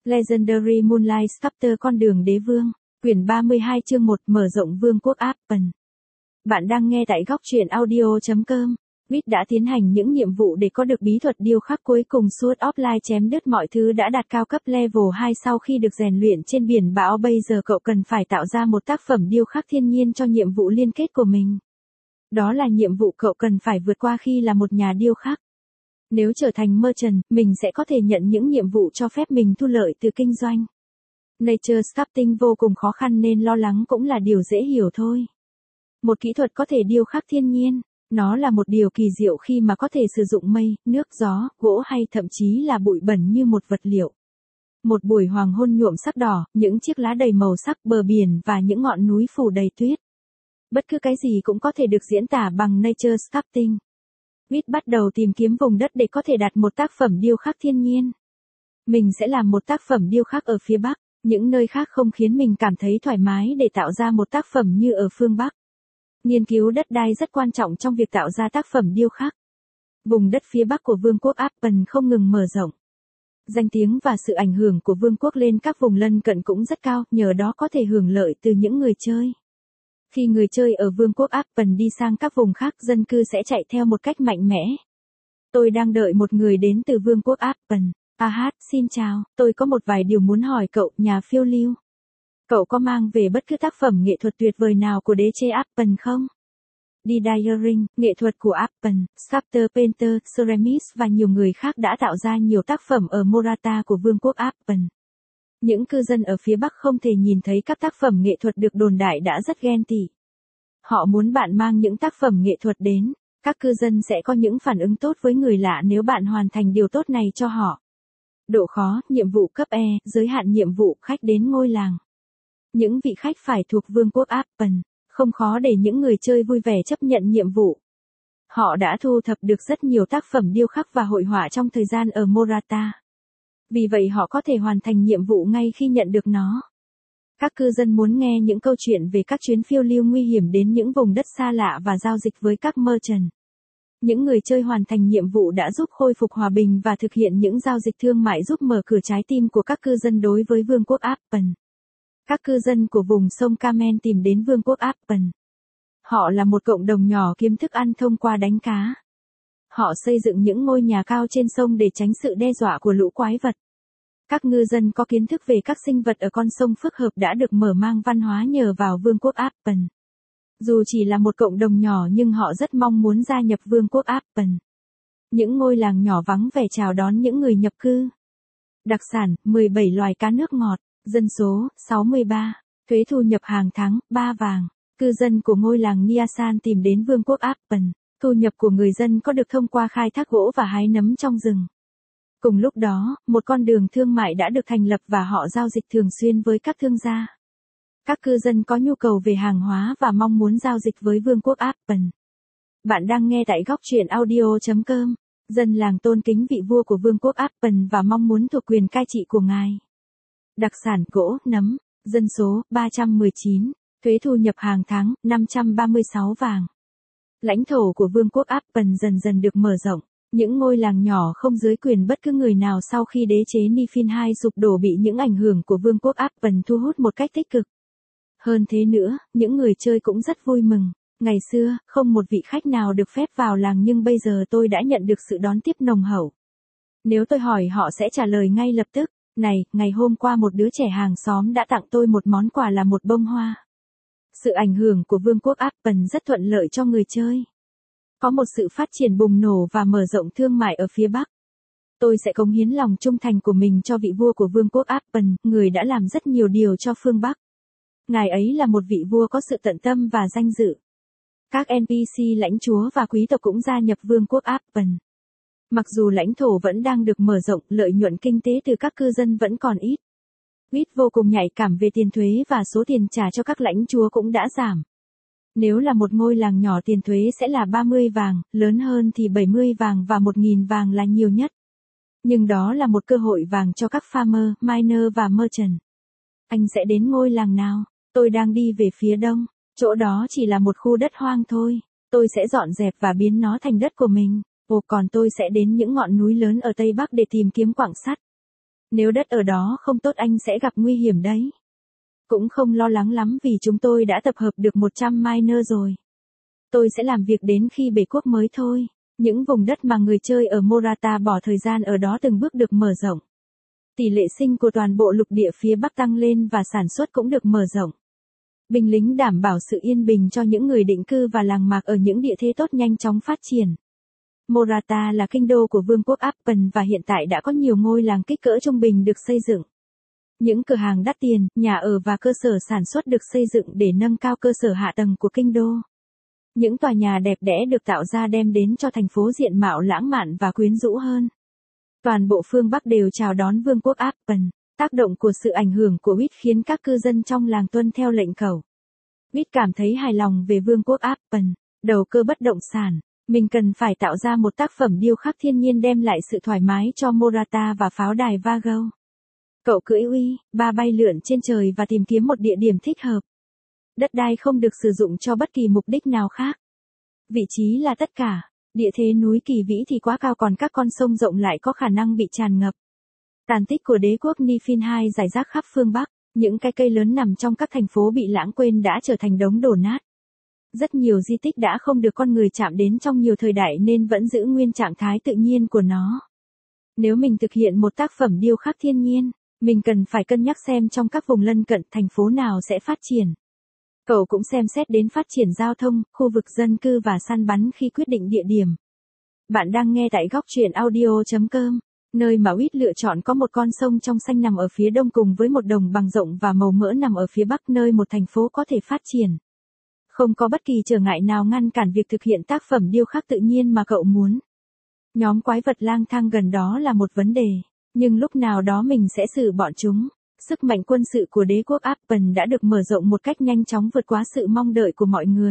Legendary Moonlight Sculptor con đường đế vương, quyển 32 chương 1 mở rộng vương quốc Appen. Bạn đang nghe tại góc truyện audio.com. Reed đã tiến hành những nhiệm vụ để có được bí thuật điêu khắc cuối cùng suốt offline chém đứt mọi thứ đã đạt cao cấp level 2 sau khi được rèn luyện trên biển bão. Bây giờ cậu cần phải tạo ra một tác phẩm điêu khắc thiên nhiên cho nhiệm vụ liên kết của mình. Đó là nhiệm vụ cậu cần phải vượt qua khi là một nhà điêu khắc. Nếu trở thành merchant, mình sẽ có thể nhận những nhiệm vụ cho phép mình thu lợi từ kinh doanh. Nature sculpting vô cùng khó khăn nên lo lắng cũng là điều dễ hiểu thôi. Một kỹ thuật có thể điêu khắc thiên nhiên, nó là một điều kỳ diệu khi mà có thể sử dụng mây, nước, gió, gỗ hay thậm chí là bụi bẩn như một vật liệu. Một buổi hoàng hôn nhuộm sắc đỏ, những chiếc lá đầy màu sắc, bờ biển và những ngọn núi phủ đầy tuyết. Bất cứ cái gì cũng có thể được diễn tả bằng nature sculpting. Reed bắt đầu tìm kiếm vùng đất để có thể đặt một tác phẩm điêu khắc thiên nhiên. Mình sẽ làm một tác phẩm điêu khắc ở phía Bắc, những nơi khác không khiến mình cảm thấy thoải mái để tạo ra một tác phẩm như ở phương Bắc. Nghiên cứu đất đai rất quan trọng trong việc tạo ra tác phẩm điêu khắc. Vùng đất phía Bắc của vương quốc Appen không ngừng mở rộng. Danh tiếng và sự ảnh hưởng của vương quốc lên các vùng lân cận cũng rất cao, nhờ đó có thể hưởng lợi từ những người chơi. Khi người chơi ở vương quốc Appen đi sang các vùng khác, dân cư sẽ chạy theo một cách mạnh mẽ. Tôi đang đợi một người đến từ vương quốc Appen. Xin chào, tôi có một vài điều muốn hỏi cậu, nhà phiêu lưu. Cậu có mang về bất cứ tác phẩm nghệ thuật tuyệt vời nào của đế chế Appen không? Diaring, nghệ thuật của Appen, Sculptor Painter, Ceramist và nhiều người khác đã tạo ra nhiều tác phẩm ở Morata của vương quốc Appen. Những cư dân ở phía Bắc không thể nhìn thấy các tác phẩm nghệ thuật được đồn đại đã rất ghen tị. Họ muốn bạn mang những tác phẩm nghệ thuật đến, các cư dân sẽ có những phản ứng tốt với người lạ nếu bạn hoàn thành điều tốt này cho họ. Độ khó, nhiệm vụ cấp E, giới hạn nhiệm vụ, khách đến ngôi làng. Những vị khách phải thuộc vương quốc Appen, không khó để những người chơi vui vẻ chấp nhận nhiệm vụ. Họ đã thu thập được rất nhiều tác phẩm điêu khắc và hội họa trong thời gian ở Morata. Vì vậy họ có thể hoàn thành nhiệm vụ ngay khi nhận được nó. Các cư dân muốn nghe những câu chuyện về các chuyến phiêu lưu nguy hiểm đến những vùng đất xa lạ và giao dịch với các merchant. Những người chơi hoàn thành nhiệm vụ đã giúp khôi phục hòa bình và thực hiện những giao dịch thương mại giúp mở cửa trái tim của các cư dân đối với vương quốc Appen. Các cư dân của vùng sông Carmen tìm đến vương quốc Appen. Họ là một cộng đồng nhỏ kiếm thức ăn thông qua đánh cá. Họ xây dựng những ngôi nhà cao trên sông để tránh sự đe dọa của lũ quái vật. Các ngư dân có kiến thức về các sinh vật ở con sông phức hợp đã được mở mang văn hóa nhờ vào vương quốc Appen. Dù chỉ là một cộng đồng nhỏ nhưng họ rất mong muốn gia nhập vương quốc Appen. Những ngôi làng nhỏ vắng vẻ chào đón những người nhập cư. Đặc sản, 17 loài cá nước ngọt. Dân số, 63. Thuế thu nhập hàng tháng, 3 vàng. Cư dân của ngôi làng Niasan tìm đến vương quốc Appen. Thu nhập của người dân có được thông qua khai thác gỗ và hái nấm trong rừng. Cùng lúc đó, một con đường thương mại đã được thành lập và họ giao dịch thường xuyên với các thương gia. Các cư dân có nhu cầu về hàng hóa và mong muốn giao dịch với vương quốc Appen. Bạn đang nghe tại góc truyện audio.com. Dân làng tôn kính vị vua của vương quốc Appen và mong muốn thuộc quyền cai trị của ngài. Đặc sản gỗ, nấm. Dân số, 319. Thuế thu nhập hàng tháng, 536 vàng. Lãnh thổ của vương quốc Appen dần dần được mở rộng. Những ngôi làng nhỏ không dưới quyền bất cứ người nào sau khi đế chế Nifin II sụp đổ bị những ảnh hưởng của vương quốc Appen thu hút một cách tích cực. Hơn thế nữa, những người chơi cũng rất vui mừng. Ngày xưa, không một vị khách nào được phép vào làng nhưng bây giờ tôi đã nhận được sự đón tiếp nồng hậu. Nếu tôi hỏi họ sẽ trả lời ngay lập tức. Này, ngày hôm qua một đứa trẻ hàng xóm đã tặng tôi một món quà là một bông hoa. Sự ảnh hưởng của vương quốc Appen rất thuận lợi cho người chơi. Có một sự phát triển bùng nổ và mở rộng thương mại ở phía Bắc. Tôi sẽ cống hiến lòng trung thành của mình cho vị vua của vương quốc Appen, người đã làm rất nhiều điều cho phương Bắc. Ngài ấy là một vị vua có sự tận tâm và danh dự. Các NPC lãnh chúa và quý tộc cũng gia nhập vương quốc Appen. Mặc dù lãnh thổ vẫn đang được mở rộng, lợi nhuận kinh tế từ các cư dân vẫn còn ít. Reed vô cùng nhạy cảm về tiền thuế và số tiền trả cho các lãnh chúa cũng đã giảm. Nếu là một ngôi làng nhỏ tiền thuế sẽ là 30 vàng, lớn hơn thì 70 vàng và 1.000 vàng là nhiều nhất. Nhưng đó là một cơ hội vàng cho các farmer, miner và merchant. Anh sẽ đến ngôi làng nào? Tôi đang đi về phía đông. Chỗ đó chỉ là một khu đất hoang thôi. Tôi sẽ dọn dẹp và biến nó thành đất của mình. Còn tôi sẽ đến những ngọn núi lớn ở Tây Bắc để tìm kiếm quặng sắt. Nếu đất ở đó không tốt anh sẽ gặp nguy hiểm đấy. Cũng không lo lắng lắm vì chúng tôi đã tập hợp được 100 miner rồi. Tôi sẽ làm việc đến khi bể quốc mới thôi. Những vùng đất mà người chơi ở Morata bỏ thời gian ở đó từng bước được mở rộng. Tỷ lệ sinh của toàn bộ lục địa phía Bắc tăng lên và sản xuất cũng được mở rộng. Binh lính đảm bảo sự yên bình cho những người định cư và làng mạc ở những địa thế tốt nhanh chóng phát triển. Morata là kinh đô của Vương quốc Appen và hiện tại đã có nhiều ngôi làng kích cỡ trung bình được xây dựng. Những cửa hàng đắt tiền, nhà ở và cơ sở sản xuất được xây dựng để nâng cao cơ sở hạ tầng của kinh đô. Những tòa nhà đẹp đẽ được tạo ra đem đến cho thành phố diện mạo lãng mạn và quyến rũ hơn. Toàn bộ phương Bắc đều chào đón Vương quốc Appen. Tác động của sự ảnh hưởng của Wit khiến các cư dân trong làng tuân theo lệnh cẩu. Wit cảm thấy hài lòng về Vương quốc Appen, đầu cơ bất động sản. Mình cần phải tạo ra một tác phẩm điêu khắc thiên nhiên đem lại sự thoải mái cho Morata và pháo đài Vago. Cậu cưỡi uy, ba bay lượn trên trời và tìm kiếm một địa điểm thích hợp. Đất đai không được sử dụng cho bất kỳ mục đích nào khác. Vị trí là tất cả. Địa thế núi kỳ vĩ thì quá cao còn các con sông rộng lại có khả năng bị tràn ngập. Tàn tích của đế quốc Nifin II rải rác khắp phương Bắc, những cái cây lớn nằm trong các thành phố bị lãng quên đã trở thành đống đổ nát. Rất nhiều di tích đã không được con người chạm đến trong nhiều thời đại nên vẫn giữ nguyên trạng thái tự nhiên của nó. Nếu mình thực hiện một tác phẩm điêu khắc thiên nhiên, mình cần phải cân nhắc xem trong các vùng lân cận thành phố nào sẽ phát triển. Cậu cũng xem xét đến phát triển giao thông, khu vực dân cư và săn bắn khi quyết định địa điểm. Bạn đang nghe tại góc truyện audio.com, nơi mà Wit lựa chọn có một con sông trong xanh nằm ở phía đông cùng với một đồng bằng rộng và màu mỡ nằm ở phía bắc nơi một thành phố có thể phát triển. Không có bất kỳ trở ngại nào ngăn cản việc thực hiện tác phẩm điêu khắc tự nhiên mà cậu muốn. Nhóm quái vật lang thang gần đó là một vấn đề, nhưng lúc nào đó mình sẽ xử bọn chúng. Sức mạnh quân sự của đế quốc Appen đã được mở rộng một cách nhanh chóng vượt quá sự mong đợi của mọi người.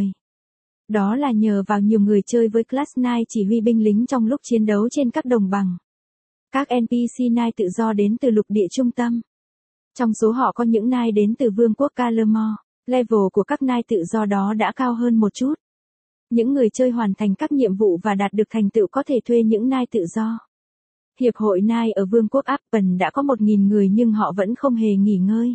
Đó là nhờ vào nhiều người chơi với Class 9 chỉ huy binh lính trong lúc chiến đấu trên các đồng bằng. Các NPC Nai tự do đến từ lục địa trung tâm. Trong số họ có những Nai đến từ Vương quốc Calamore. Level của các Nai tự do đó đã cao hơn một chút. Những người chơi hoàn thành các nhiệm vụ và đạt được thành tựu có thể thuê những Nai tự do. Hiệp hội Nai ở Vương quốc Appen đã có 1.000 người nhưng họ vẫn không hề nghỉ ngơi.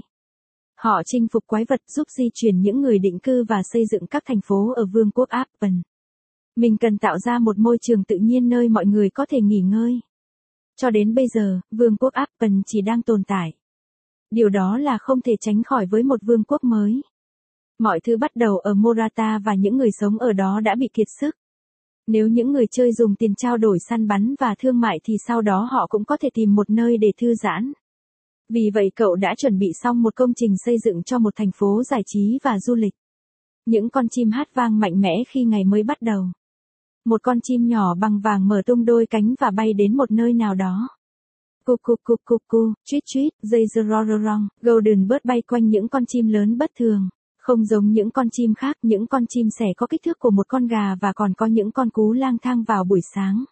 Họ chinh phục quái vật giúp di chuyển những người định cư và xây dựng các thành phố ở Vương quốc Appen. Mình cần tạo ra một môi trường tự nhiên nơi mọi người có thể nghỉ ngơi. Cho đến bây giờ, Vương quốc Appen chỉ đang tồn tại. Điều đó là không thể tránh khỏi với một vương quốc mới. Mọi thứ bắt đầu ở Morata và những người sống ở đó đã bị kiệt sức. Nếu những người chơi dùng tiền trao đổi săn bắn và thương mại thì sau đó họ cũng có thể tìm một nơi để thư giãn. Vì vậy cậu đã chuẩn bị xong một công trình xây dựng cho một thành phố giải trí và du lịch. Những con chim hát vang mạnh mẽ khi ngày mới bắt đầu. Một con chim nhỏ bằng vàng mở tung đôi cánh và bay đến một nơi nào đó. Cu cu cu cu cu, tweet tweet, dây rororong, golden bird bay quanh những con chim lớn bất thường. Không giống những con chim khác, những con chim sẻ có kích thước của một con gà và còn có những con cú lang thang vào buổi sáng.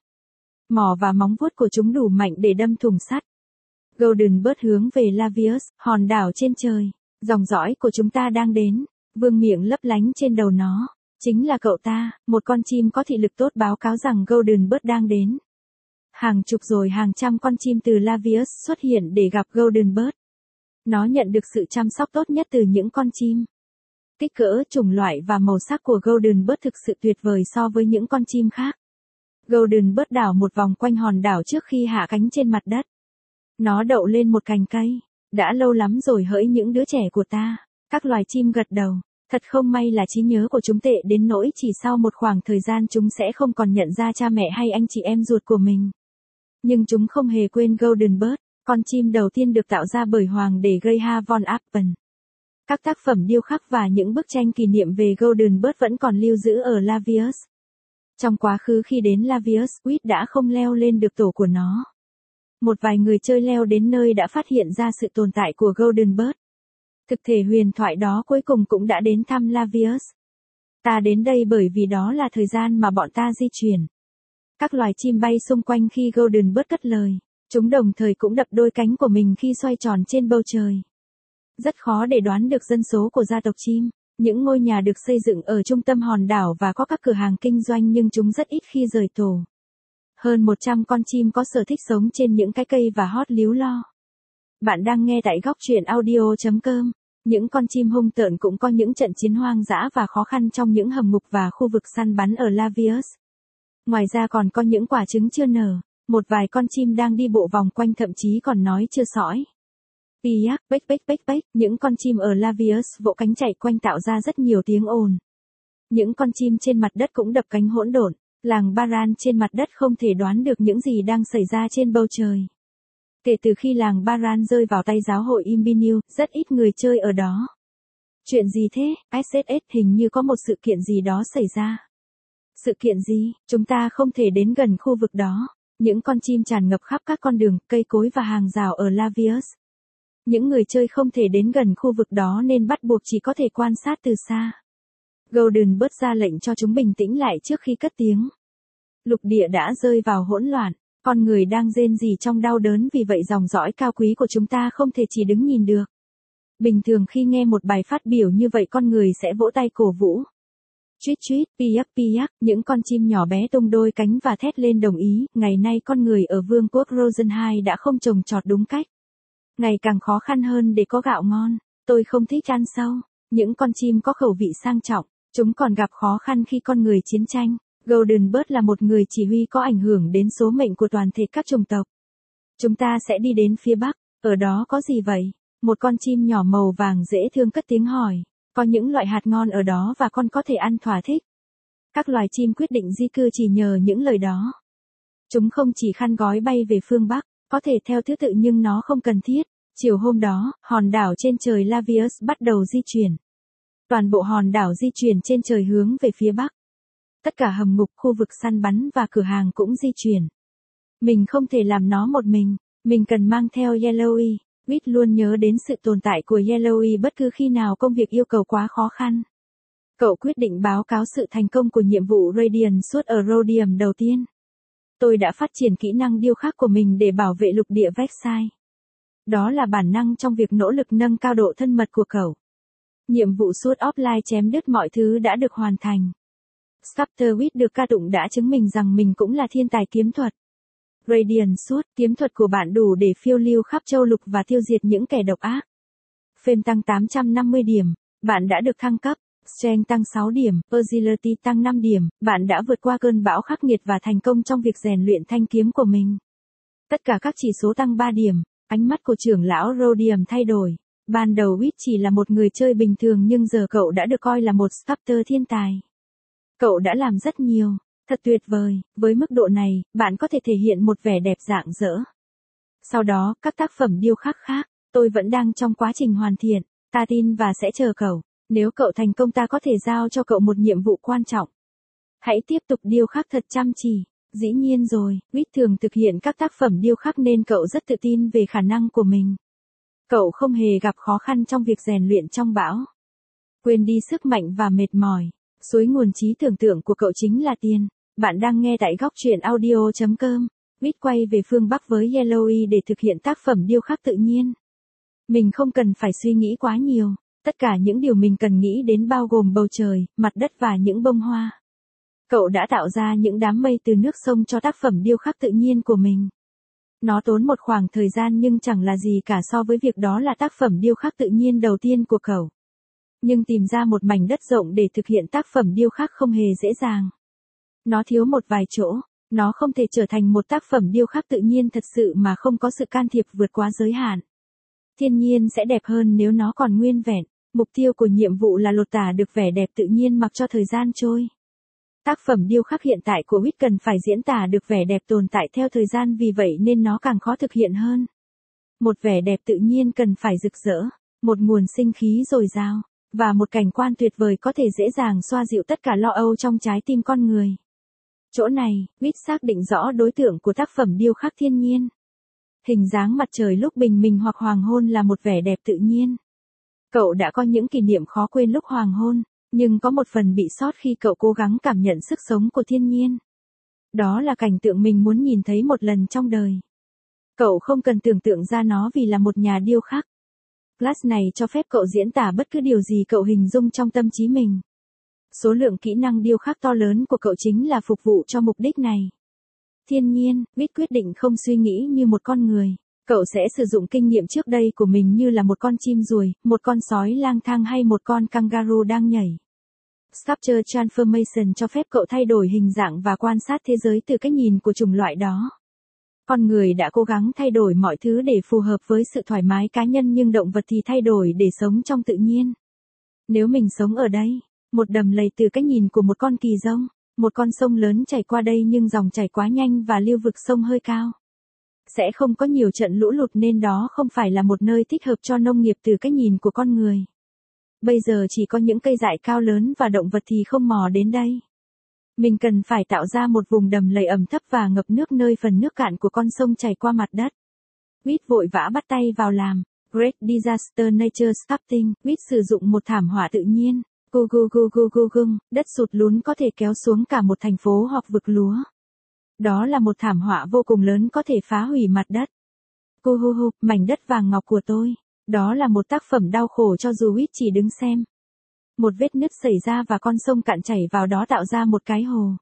Mỏ và móng vuốt của chúng đủ mạnh để đâm thủng sắt. Golden Bird hướng về Lavius, hòn đảo trên trời. Dòng dõi của chúng ta đang đến. Vương miệng lấp lánh trên đầu nó. Chính là cậu ta, một con chim có thị lực tốt báo cáo rằng Golden Bird đang đến. Hàng chục rồi hàng trăm con chim từ Lavius xuất hiện để gặp Golden Bird. Nó nhận được sự chăm sóc tốt nhất từ những con chim. Kích cỡ, chủng loại và màu sắc của Golden Bird thực sự tuyệt vời so với những con chim khác. Golden Bird đảo một vòng quanh hòn đảo trước khi hạ cánh trên mặt đất. Nó đậu lên một cành cây. Đã lâu lắm rồi hỡi những đứa trẻ của ta. Các loài chim gật đầu. Thật không may là trí nhớ của chúng tệ đến nỗi chỉ sau một khoảng thời gian chúng sẽ không còn nhận ra cha mẹ hay anh chị em ruột của mình. Nhưng chúng không hề quên Golden Bird, con chim đầu tiên được tạo ra bởi hoàng đế Graham von Appen. Các tác phẩm điêu khắc và những bức tranh kỷ niệm về Golden Bird vẫn còn lưu giữ ở Lavius. Trong quá khứ khi đến Lavius, Wit đã không leo lên được tổ của nó. Một vài người chơi leo đến nơi đã phát hiện ra sự tồn tại của Golden Bird. Thực thể huyền thoại đó cuối cùng cũng đã đến thăm Lavius. Ta đến đây bởi vì đó là thời gian mà bọn ta di chuyển. Các loài chim bay xung quanh khi Golden Bird cất lời. Chúng đồng thời cũng đập đôi cánh của mình khi xoay tròn trên bầu trời. Rất khó để đoán được dân số của gia tộc chim. Những ngôi nhà được xây dựng ở trung tâm hòn đảo và có các cửa hàng kinh doanh nhưng chúng rất ít khi rời tổ. Hơn 100 con chim có sở thích sống trên những cái cây và hót líu lo. Bạn đang nghe tại góc truyện audio.com. Những con chim hung tợn cũng có những trận chiến hoang dã và khó khăn trong những hầm ngục và khu vực săn bắn ở Lavius. Ngoài ra còn có những quả trứng chưa nở, một vài con chim đang đi bộ vòng quanh thậm chí còn nói chưa sõi. Piak, bếch bếch bếch bếch, những con chim ở Lavius vỗ cánh chạy quanh tạo ra rất nhiều tiếng ồn. Những con chim trên mặt đất cũng đập cánh hỗn độn, làng Baran trên mặt đất không thể đoán được những gì đang xảy ra trên bầu trời. Kể từ khi làng Baran rơi vào tay giáo hội Imbinu, rất ít người chơi ở đó. Chuyện gì thế? SSS hình như có một sự kiện gì đó xảy ra. Sự kiện gì? Chúng ta không thể đến gần khu vực đó. Những con chim tràn ngập khắp các con đường, cây cối và hàng rào ở Lavius. Những người chơi không thể đến gần khu vực đó nên bắt buộc chỉ có thể quan sát từ xa. Golden bớt ra lệnh cho chúng bình tĩnh lại trước khi cất tiếng. Lục địa đã rơi vào hỗn loạn. Con người đang rên rỉ trong đau đớn vì vậy dòng dõi cao quý của chúng ta không thể chỉ đứng nhìn được. Bình thường khi nghe một bài phát biểu như vậy con người sẽ vỗ tay cổ vũ. Chuít chuít, piak piak, những con chim nhỏ bé tung đôi cánh và thét lên đồng ý. Ngày nay con người ở vương quốc Rosenheim đã không trồng trọt đúng cách. Ngày càng khó khăn hơn để có gạo ngon. Tôi không thích ăn sâu. Những con chim có khẩu vị sang trọng. Chúng còn gặp khó khăn khi con người chiến tranh. Golden Bird là một người chỉ huy có ảnh hưởng đến số mệnh của toàn thể các chủng tộc. Chúng ta sẽ đi đến phía Bắc, ở đó có gì vậy? Một con chim nhỏ màu vàng dễ thương cất tiếng hỏi. Có những loại hạt ngon ở đó và con có thể ăn thỏa thích. Các loài chim quyết định di cư chỉ nhờ những lời đó. Chúng không chỉ khăn gói bay về phương Bắc, có thể theo thứ tự nhưng nó không cần thiết. Chiều hôm đó, hòn đảo trên trời Lavius bắt đầu di chuyển. Toàn bộ hòn đảo di chuyển trên trời hướng về phía Bắc. Tất cả hầm ngục, khu vực săn bắn và cửa hàng cũng di chuyển. Mình không thể làm nó một mình cần mang theo Yellowy. Whit luôn nhớ đến sự tồn tại của Yellowy bất cứ khi nào công việc yêu cầu quá khó khăn. Cậu quyết định báo cáo sự thành công của nhiệm vụ Radiant suốt ở Rhodium đầu tiên. Tôi đã phát triển kỹ năng điêu khắc của mình để bảo vệ lục địa Vexai. Đó là bản năng trong việc nỗ lực nâng cao độ thân mật của cậu. Nhiệm vụ suốt offline chém đứt mọi thứ đã được hoàn thành. Sculptor Whit được ca tụng đã chứng minh rằng mình cũng là thiên tài kiếm thuật. Radiant suốt, kiếm thuật của bạn đủ để phiêu lưu khắp châu lục và tiêu diệt những kẻ độc ác. Fame tăng 850 điểm, bạn đã được thăng cấp. Strength tăng 6 điểm, Agility tăng 5 điểm, bạn đã vượt qua cơn bão khắc nghiệt và thành công trong việc rèn luyện thanh kiếm của mình. Tất cả các chỉ số tăng 3 điểm, ánh mắt của trưởng lão Rhodium thay đổi. Ban đầu Whit chỉ là một người chơi bình thường nhưng giờ cậu đã được coi là một sculptor thiên tài. Cậu đã làm rất nhiều, thật tuyệt vời, với mức độ này, bạn có thể thể hiện một vẻ đẹp rạng rỡ. Sau đó, các tác phẩm điêu khắc khác, tôi vẫn đang trong quá trình hoàn thiện, ta tin và sẽ chờ cậu. Nếu cậu thành công ta có thể giao cho cậu một nhiệm vụ quan trọng. Hãy tiếp tục điêu khắc thật chăm chỉ. Dĩ nhiên rồi, Whit thường thực hiện các tác phẩm điêu khắc nên cậu rất tự tin về khả năng của mình. Cậu không hề gặp khó khăn trong việc rèn luyện trong bão. Quên đi sức mạnh và mệt mỏi. Suối nguồn trí tưởng tượng của cậu chính là tiền. Bạn đang nghe tại góc truyện audio.com. Whit quay về phương Bắc với Yellowy để thực hiện tác phẩm điêu khắc tự nhiên. Mình không cần phải suy nghĩ quá nhiều. Tất cả những điều mình cần nghĩ đến bao gồm bầu trời, mặt đất và những bông hoa. Cậu đã tạo ra những đám mây từ nước sông cho tác phẩm điêu khắc tự nhiên của mình. Nó tốn một khoảng thời gian nhưng chẳng là gì cả so với việc đó là tác phẩm điêu khắc tự nhiên đầu tiên của cậu. Nhưng tìm ra một mảnh đất rộng để thực hiện tác phẩm điêu khắc không hề dễ dàng. Nó thiếu một vài chỗ, nó không thể trở thành một tác phẩm điêu khắc tự nhiên thật sự mà không có sự can thiệp vượt quá giới hạn. Thiên nhiên sẽ đẹp hơn nếu nó còn nguyên vẹn. Mục tiêu của nhiệm vụ là lột tả được vẻ đẹp tự nhiên mặc cho thời gian trôi. Tác phẩm điêu khắc hiện tại của Whit cần phải diễn tả được vẻ đẹp tồn tại theo thời gian vì vậy nên nó càng khó thực hiện hơn. Một vẻ đẹp tự nhiên cần phải rực rỡ, một nguồn sinh khí dồi dào, và một cảnh quan tuyệt vời có thể dễ dàng xoa dịu tất cả lo âu trong trái tim con người. Chỗ này, Whit xác định rõ đối tượng của tác phẩm điêu khắc thiên nhiên. Hình dáng mặt trời lúc bình minh hoặc hoàng hôn là một vẻ đẹp tự nhiên. Cậu đã có những kỷ niệm khó quên lúc hoàng hôn, nhưng có một phần bị sót khi cậu cố gắng cảm nhận sức sống của thiên nhiên. Đó là cảnh tượng mình muốn nhìn thấy một lần trong đời. Cậu không cần tưởng tượng ra nó vì là một nhà điêu khắc. Class này cho phép cậu diễn tả bất cứ điều gì cậu hình dung trong tâm trí mình. Số lượng kỹ năng điêu khắc to lớn của cậu chính là phục vụ cho mục đích này. Thiên nhiên, Whit quyết định không suy nghĩ như một con người. Cậu sẽ sử dụng kinh nghiệm trước đây của mình như là một con chim ruồi, một con sói lang thang hay một con kangaroo đang nhảy. Sculpture Transformation cho phép cậu thay đổi hình dạng và quan sát thế giới từ cái nhìn của chủng loại đó. Con người đã cố gắng thay đổi mọi thứ để phù hợp với sự thoải mái cá nhân, nhưng động vật thì thay đổi để sống trong tự nhiên. Nếu mình sống ở đây, một đầm lầy từ cái nhìn của một con kỳ rông, một con sông lớn chảy qua đây nhưng dòng chảy quá nhanh và lưu vực sông hơi cao. Sẽ không có nhiều trận lũ lụt nên đó không phải là một nơi thích hợp cho nông nghiệp từ cái nhìn của con người. Bây giờ chỉ có những cây dại cao lớn và động vật thì không mò đến đây. Mình cần phải tạo ra một vùng đầm lầy ẩm thấp và ngập nước nơi phần nước cạn của con sông chảy qua mặt đất. Whit vội vã bắt tay vào làm. Great Disaster Nature Sculpting. Whit sử dụng một thảm họa tự nhiên. Đất sụt lún có thể kéo xuống cả một thành phố hoặc vực lúa. Đó là một thảm họa vô cùng lớn có thể phá hủy mặt đất. Mảnh đất vàng ngọc của tôi. Đó là một tác phẩm đau khổ cho dù Whit chỉ đứng xem. Một vết nứt xảy ra và con sông cạn chảy vào đó tạo ra một cái hồ.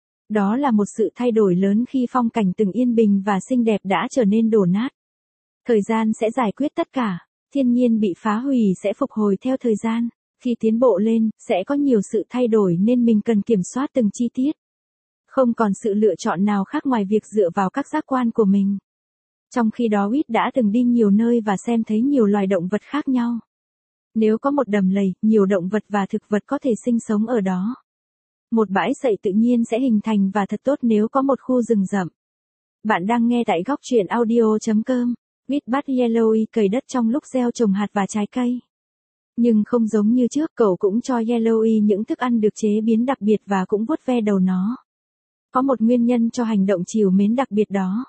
Đó là một sự thay đổi lớn khi phong cảnh từng yên bình và xinh đẹp đã trở nên đổ nát. Thời gian sẽ giải quyết tất cả. Thiên nhiên bị phá hủy sẽ phục hồi theo thời gian. Khi tiến bộ lên, sẽ có nhiều sự thay đổi nên mình cần kiểm soát từng chi tiết. Không còn sự lựa chọn nào khác ngoài việc dựa vào các giác quan của mình. Trong khi đó Whit đã từng đi nhiều nơi và xem thấy nhiều loài động vật khác nhau. Nếu có một đầm lầy, nhiều động vật và thực vật có thể sinh sống ở đó. Một bãi sậy tự nhiên sẽ hình thành và thật tốt nếu có một khu rừng rậm. Bạn đang nghe tại góc truyện audio.com. Whit bắt Yellowy cày đất trong lúc gieo trồng hạt và trái cây. Nhưng không giống như trước, cậu cũng cho Yellowy những thức ăn được chế biến đặc biệt và cũng vuốt ve đầu nó. Có một nguyên nhân cho hành động trìu mến đặc biệt đó.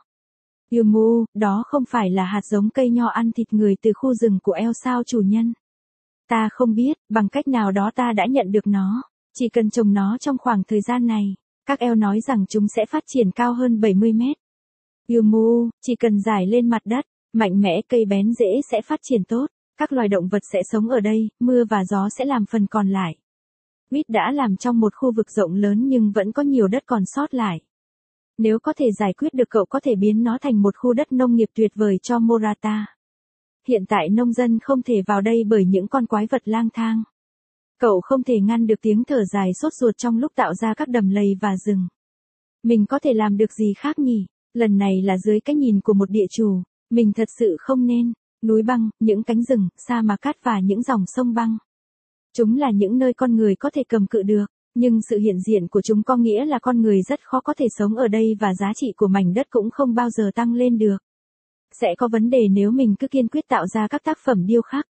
Yumu, đó không phải là hạt giống cây nho ăn thịt người từ khu rừng của eo sao chủ nhân? Ta không biết, bằng cách nào đó ta đã nhận được nó. Chỉ cần trồng nó trong khoảng thời gian này, các eo nói rằng chúng sẽ phát triển cao hơn 70 mét. Yumu, chỉ cần rải lên mặt đất, mạnh mẽ cây bén rễ sẽ phát triển tốt. Các loài động vật sẽ sống ở đây, mưa và gió sẽ làm phần còn lại. Whit đã làm trong một khu vực rộng lớn nhưng vẫn có nhiều đất còn sót lại. Nếu có thể giải quyết được, cậu có thể biến nó thành một khu đất nông nghiệp tuyệt vời cho Morata. Hiện tại nông dân không thể vào đây bởi những con quái vật lang thang. Cậu không thể ngăn được tiếng thở dài sốt ruột trong lúc tạo ra các đầm lầy và rừng. Mình có thể làm được gì khác nhỉ? Lần này là dưới cái nhìn của một địa chủ. Mình thật sự không nên. Núi băng, những cánh rừng, sa mạc cát và những dòng sông băng. Chúng là những nơi con người có thể cầm cự được. Nhưng sự hiện diện của chúng có nghĩa là con người rất khó có thể sống ở đây và giá trị của mảnh đất cũng không bao giờ tăng lên được. Sẽ có vấn đề nếu mình cứ kiên quyết tạo ra các tác phẩm điêu khắc.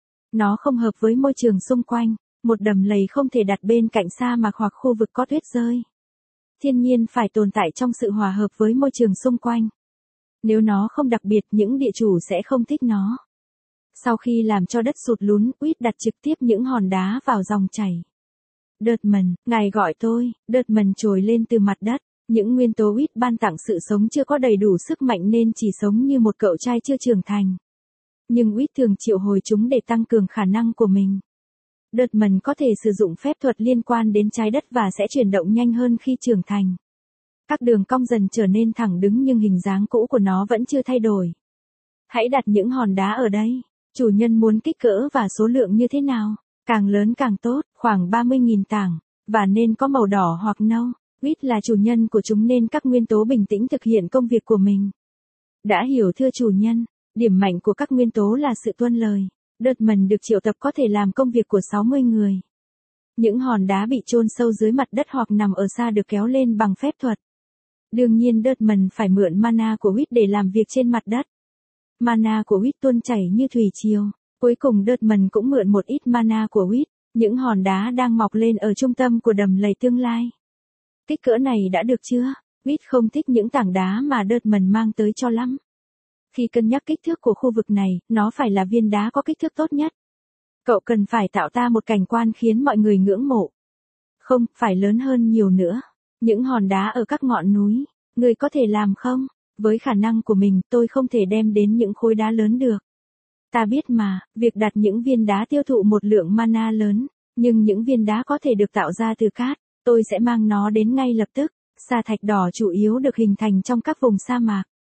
Nó không hợp với môi trường xung quanh. Một đầm lầy không thể đặt bên cạnh sa mạc hoặc khu vực có tuyết rơi. Thiên nhiên phải tồn tại trong sự hòa hợp với môi trường xung quanh. Nếu nó không đặc biệt, những địa chủ sẽ không thích nó. Sau khi làm cho đất sụt lún, Whit đặt trực tiếp những hòn đá vào dòng chảy. Đợtmần, ngài gọi tôi. Đợtmần trồi lên từ mặt đất. Những nguyên tố Whit ban tặng sự sống chưa có đầy đủ sức mạnh nên chỉ sống như một cậu trai chưa trưởng thành. Nhưng Whit thường triệu hồi chúng để tăng cường khả năng của mình. Đợtmần có thể sử dụng phép thuật liên quan đến trái đất và sẽ chuyển động nhanh hơn khi trưởng thành. Các đường cong dần trở nên thẳng đứng nhưng hình dáng cũ của nó vẫn chưa thay đổi. Hãy đặt những hòn đá ở đây. Chủ nhân muốn kích cỡ và số lượng như thế nào? Càng lớn càng tốt, khoảng 30.000 tảng, và nên có màu đỏ hoặc nâu. Whit là chủ nhân của chúng nên các nguyên tố bình tĩnh thực hiện công việc của mình. Đã hiểu thưa chủ nhân, điểm mạnh của các nguyên tố là sự tuân lời. Đợtmần được triệu tập có thể làm công việc của 60 người. Những hòn đá bị chôn sâu dưới mặt đất hoặc nằm ở xa được kéo lên bằng phép thuật. Đương nhiên Đợtmần phải mượn mana của Whit để làm việc trên mặt đất. Mana của Whit tuôn chảy như thủy triều. Cuối cùng Đợtmần cũng mượn một ít mana của Whit. Những hòn đá đang mọc lên ở trung tâm của đầm lầy tương lai. Kích cỡ này đã được chưa? Whit không thích những tảng đá mà Đợtmần mang tới cho lắm. Khi cân nhắc kích thước của khu vực này, nó phải là viên đá có kích thước tốt nhất. Cậu cần phải tạo ra một cảnh quan khiến mọi người ngưỡng mộ. Không, phải lớn hơn nhiều nữa. Những hòn đá ở các ngọn núi, người có thể làm không? Với khả năng của mình, tôi không thể đem đến những khối đá lớn được. Ta biết mà, việc đặt những viên đá tiêu thụ một lượng mana lớn, nhưng những viên đá có thể được tạo ra từ cát, tôi sẽ mang nó đến ngay lập tức. Sa thạch đỏ chủ yếu được hình thành trong các vùng sa mạc.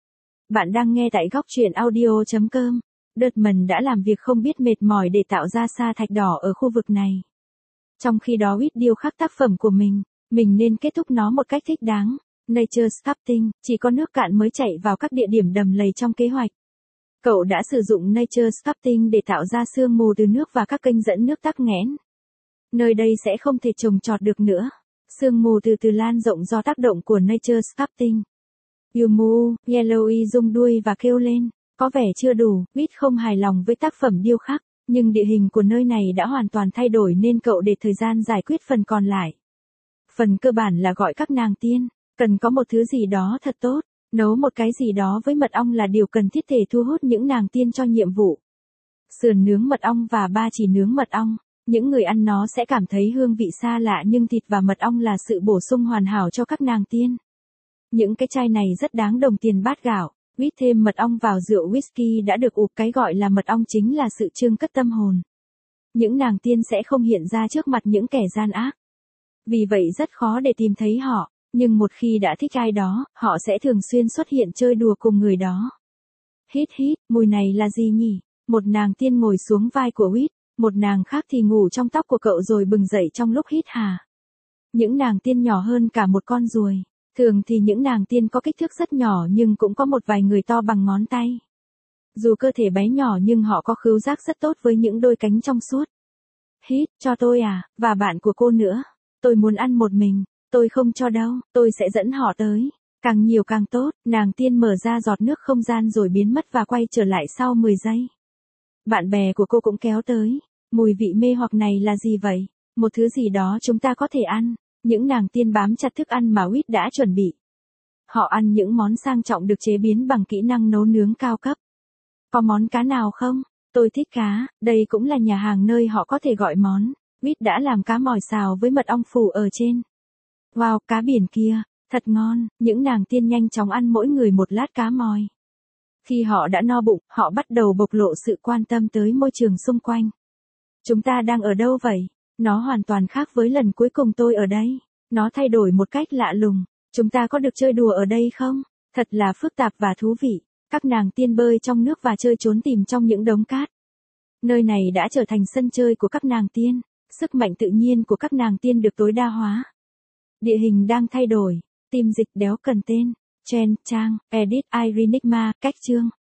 Bạn đang nghe tại góc truyện audio.com. Đợtmần đã làm việc không biết mệt mỏi để tạo ra sa thạch đỏ ở khu vực này. Trong khi đó Whit điêu khắc tác phẩm của mình nên kết thúc nó một cách thích đáng. Nature Sculpting, chỉ có nước cạn mới chạy vào các địa điểm đầm lầy trong kế hoạch. Cậu đã sử dụng Nature Sculpting để tạo ra sương mù từ nước và các kênh dẫn nước tắc nghẽn. Nơi đây sẽ không thể trồng trọt được nữa. Sương mù từ từ lan rộng do tác động của Nature Sculpting. Yumu, Yellowy rung đuôi và kêu lên. Có vẻ chưa đủ, Whit không hài lòng với tác phẩm điêu khắc, nhưng địa hình của nơi này đã hoàn toàn thay đổi nên cậu để thời gian giải quyết phần còn lại. Phần cơ bản là gọi các nàng tiên, cần có một thứ gì đó thật tốt, nấu một cái gì đó với mật ong là điều cần thiết để thu hút những nàng tiên cho nhiệm vụ. Sườn nướng mật ong và ba chỉ nướng mật ong, những người ăn nó sẽ cảm thấy hương vị xa lạ nhưng thịt và mật ong là sự bổ sung hoàn hảo cho các nàng tiên. Những cái chai này rất đáng đồng tiền bát gạo. Whit thêm mật ong vào rượu whisky đã được ủ, cái gọi là mật ong chính là sự chưng cất tâm hồn. Những nàng tiên sẽ không hiện ra trước mặt những kẻ gian ác. Vì vậy rất khó để tìm thấy họ, nhưng một khi đã thích ai đó, họ sẽ thường xuyên xuất hiện chơi đùa cùng người đó. Hít hít, mùi này là gì nhỉ? Một nàng tiên ngồi xuống vai của Whit, một nàng khác thì ngủ trong tóc của cậu rồi bừng dậy trong lúc hít hà. Những nàng tiên nhỏ hơn cả một con ruồi. Thường thì những nàng tiên có kích thước rất nhỏ nhưng cũng có một vài người to bằng ngón tay. Dù cơ thể bé nhỏ nhưng họ có khứu giác rất tốt với những đôi cánh trong suốt. Hít, cho tôi à, và bạn của cô nữa. Tôi muốn ăn một mình, tôi không cho đâu, tôi sẽ dẫn họ tới. Càng nhiều càng tốt, nàng tiên mở ra giọt nước không gian rồi biến mất và quay trở lại sau 10 giây. Bạn bè của cô cũng kéo tới. Mùi vị mê hoặc này là gì vậy? Một thứ gì đó chúng ta có thể ăn. Những nàng tiên bám chặt thức ăn mà Whit đã chuẩn bị. Họ ăn những món sang trọng được chế biến bằng kỹ năng nấu nướng cao cấp. Có món cá nào không? Tôi thích cá, đây cũng là nhà hàng nơi họ có thể gọi món. Whit đã làm cá mòi xào với mật ong phủ ở trên. Wow, cá biển kia, thật ngon, những nàng tiên nhanh chóng ăn mỗi người một lát cá mòi. Khi họ đã no bụng, họ bắt đầu bộc lộ sự quan tâm tới môi trường xung quanh. Chúng ta đang ở đâu vậy? Nó hoàn toàn khác với lần cuối cùng tôi ở đây. Nó thay đổi một cách lạ lùng. Chúng ta có được chơi đùa ở đây không? Thật là phức tạp và thú vị. Các nàng tiên bơi trong nước và chơi trốn tìm trong những đống cát. Nơi này đã trở thành sân chơi của các nàng tiên. Sức mạnh tự nhiên của các nàng tiên được tối đa hóa. Địa hình đang thay đổi. Tìm dịch đéo cần tên. Chen, trang, edit, Irenigma, cách chương.